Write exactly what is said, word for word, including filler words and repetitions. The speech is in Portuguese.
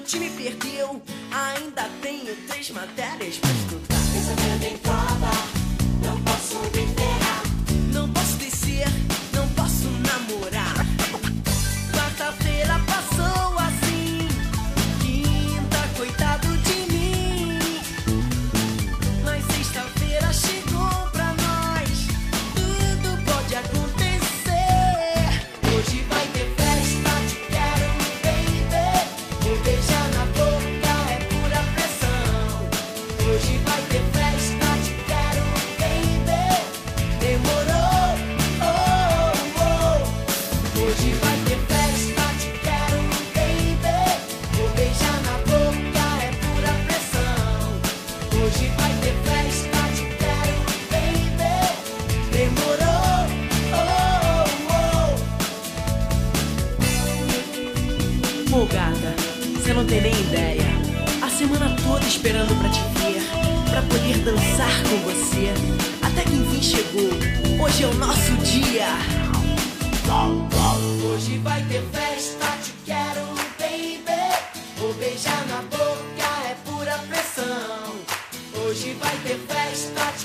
time perdeu, ainda tenho três matérias pra estudar. Pensamento em prova, não posso me ferrar. Não posso descer, não posso namorar. Quarta-feira passou assim, quinta, coitado de mim. Mas sexta-feira chegou pra nós, tudo pode acontecer. Hoje vai ter festa, te quero, baby. Um beijar na boca é pura pressão. Hoje vai ter festa, te quero, baby. Demorou, oh, oh. Hoje vai ter festa, te quero, baby. Vou beijar na boca é pura pressão. Hoje vai ter festa, te quero, baby. Demorou, oh, oh. Pô, gata, você não tem nem ideia. A semana toda esperando pra te ver, pra poder dançar com você. Até que enfim chegou, hoje é o nosso dia. Hoje vai ter festa, te quero, baby. Vou beijar na boca, é pura pressão. Hoje vai ter festa,